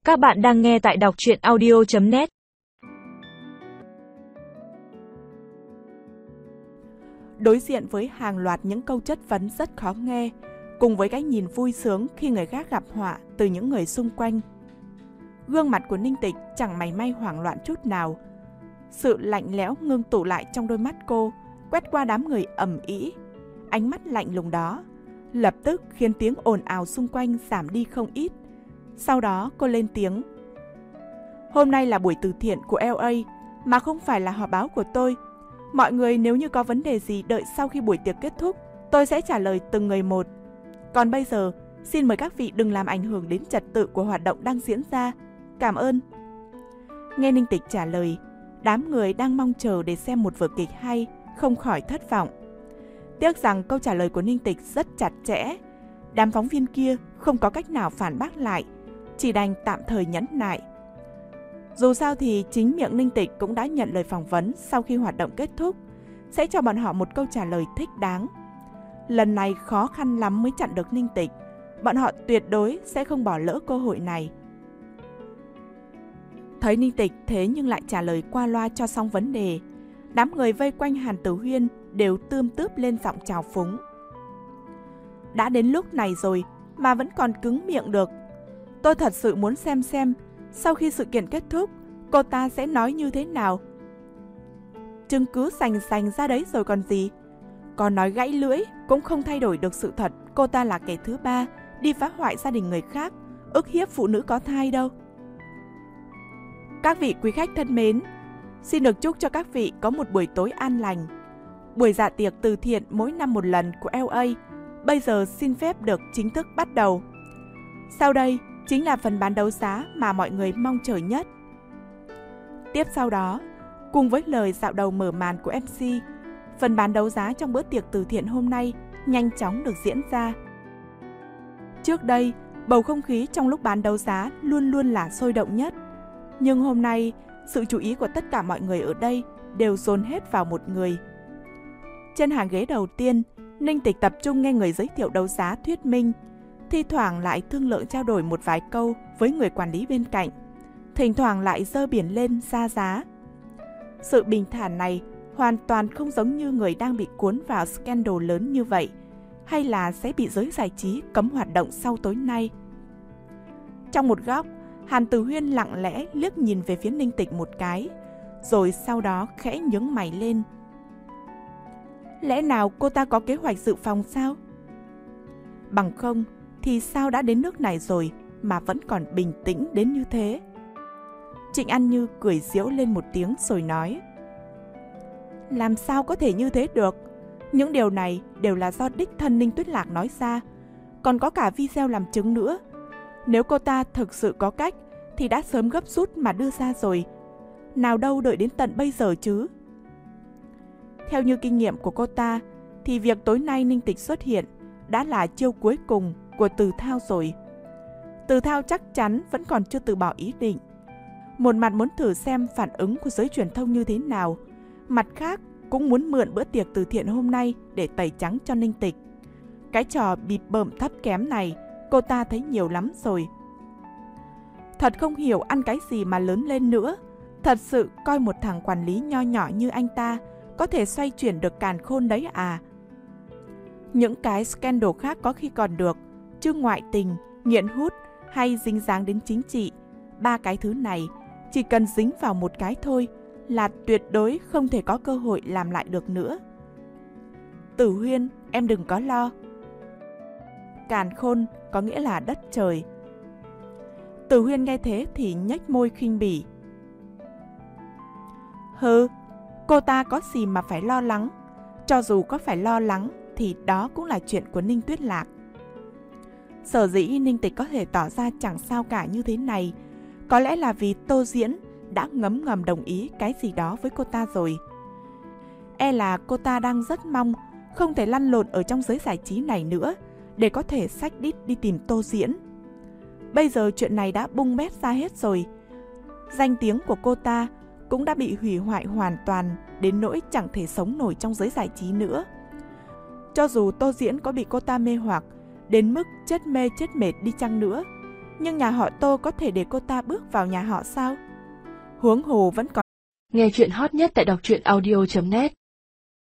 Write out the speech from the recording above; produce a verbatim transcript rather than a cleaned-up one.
Các bạn đang nghe tại đọc truyện audio chấm net. Đối diện với hàng loạt những câu chất vấn rất khó nghe, cùng với cái nhìn vui sướng khi người khác gặp họa từ những người xung quanh, gương mặt của Ninh Tịch chẳng mảy may hoảng loạn chút nào. Sự lạnh lẽo ngưng tụ lại trong đôi mắt cô, quét qua đám người ầm ĩ. Ánh mắt lạnh lùng đó lập tức khiến tiếng ồn ào xung quanh giảm đi không ít. Sau đó cô lên tiếng: "Hôm nay là buổi từ thiện của lờ a, mà không phải là họp báo của tôi. Mọi người nếu như có vấn đề gì đợi sau khi buổi tiệc kết thúc, tôi sẽ trả lời từng người một. Còn bây giờ, xin mời các vị đừng làm ảnh hưởng đến trật tự của hoạt động đang diễn ra. Cảm ơn." Nghe Ninh Tịch trả lời, đám người đang mong chờ để xem một vở kịch hay không khỏi thất vọng. Tiếc rằng câu trả lời của Ninh Tịch rất chặt chẽ. Đám phóng viên kia không có cách nào phản bác lại, chỉ đành tạm thời nhẫn nại. Dù sao thì chính miệng Ninh Tịch cũng đã nhận lời phỏng vấn sau khi hoạt động kết thúc, sẽ cho bọn họ một câu trả lời thích đáng. Lần này khó khăn lắm mới chặn được Ninh Tịch, bọn họ tuyệt đối sẽ không bỏ lỡ cơ hội này. Thấy Ninh Tịch thế nhưng lại trả lời qua loa cho xong vấn đề, đám người vây quanh Hàn Tử Huyên đều tươm tướp lên giọng chào phúng. Đã đến lúc này rồi mà vẫn còn cứng miệng được. Tôi thật sự muốn xem xem sau khi sự kiện kết thúc cô ta sẽ nói như thế nào. Chứng cứ rành rành ra đấy rồi còn gì. Còn nói gãy lưỡi cũng không thay đổi được sự thật cô ta là kẻ thứ ba đi phá hoại gia đình người khác, ức hiếp phụ nữ có thai đâu. Các vị quý khách thân mến, xin được chúc cho các vị có một buổi tối an lành. Buổi dạ tiệc từ thiện mỗi năm một lần của lờ a bây giờ xin phép được chính thức bắt đầu. Sau đây chính là phần bán đấu giá mà mọi người mong chờ nhất. Tiếp sau đó, cùng với lời dạo đầu mở màn của em xê, phần bán đấu giá trong bữa tiệc từ thiện hôm nay nhanh chóng được diễn ra. Trước đây, bầu không khí trong lúc bán đấu giá luôn luôn là sôi động nhất. Nhưng hôm nay, sự chú ý của tất cả mọi người ở đây đều dồn hết vào một người. Trên hàng ghế đầu tiên, Ninh Tịch tập trung nghe người giới thiệu đấu giá thuyết minh, thi thoảng lại thương lượng trao đổi một vài câu với người quản lý bên cạnh, thỉnh thoảng lại giơ biển lên ra giá. Sự bình thản này hoàn toàn không giống như người đang bị cuốn vào scandal lớn như vậy, hay là sẽ bị giới giải trí cấm hoạt động sau tối nay. Trong một góc, Hàn Tử Huyên lặng lẽ liếc nhìn về phía Ninh Tịch một cái, rồi sau đó khẽ nhướng mày lên. Lẽ nào cô ta có kế hoạch dự phòng sao? Bằng không thì sao đã đến nước này rồi mà vẫn còn bình tĩnh đến như thế? Trịnh An Như cười giễu lên một tiếng rồi nói: Làm sao có thể như thế được? Những điều này đều là do đích thân Ninh Tuyết Lạc nói ra, còn có cả video làm chứng nữa. Nếu cô ta thực sự có cách thì đã sớm gấp rút mà đưa ra rồi, nào đâu đợi đến tận bây giờ chứ. Theo như kinh nghiệm của cô ta thì việc tối nay Ninh Tịch xuất hiện đã là chiêu cuối cùng của Từ Thao rồi. Từ Thao chắc chắn vẫn còn chưa từ bỏ ý định. Một mặt muốn thử xem phản ứng của giới truyền thông như thế nào, mặt khác cũng muốn mượn bữa tiệc từ thiện hôm nay để tẩy trắng cho Ninh Tịch. Cái trò bịp bợm thấp kém này cô ta thấy nhiều lắm rồi. Thật không hiểu ăn cái gì mà lớn lên nữa. Thật sự coi một thằng quản lý nho nhỏ như anh ta có thể xoay chuyển được càn khôn đấy à? Những cái scandal khác có khi còn được, chứ ngoại tình, nghiện hút hay dính dáng đến chính trị, ba cái thứ này chỉ cần dính vào một cái thôi là tuyệt đối không thể có cơ hội làm lại được nữa. Tử Huyên, em đừng có lo. Càn khôn có nghĩa là đất trời. Tử Huyên nghe thế thì nhếch môi khinh bỉ. Hừ, cô ta có gì mà phải lo lắng? Cho dù có phải lo lắng thì đó cũng là chuyện của Ninh Tuyết Lạc. Sở dĩ Ninh Tịch có thể tỏ ra chẳng sao cả như thế này, có lẽ là vì Tô Diễn đã ngấm ngầm đồng ý cái gì đó với cô ta rồi. E là cô ta đang rất mong không thể lăn lộn ở trong giới giải trí này nữa, để có thể xách đít đi tìm Tô Diễn. Bây giờ chuyện này đã bung bét ra hết rồi. Danh tiếng của cô ta cũng đã bị hủy hoại hoàn toàn đến nỗi chẳng thể sống nổi trong giới giải trí nữa. Cho dù Tô Diễn có bị cô ta mê hoặc đến mức chết mê chết mệt đi chăng nữa, Nhưng nhà họ Tô có thể để cô ta bước vào nhà họ sao? Huống hồ vẫn còn. Nghe chuyện hot nhất tại đọc truyện audio chấm net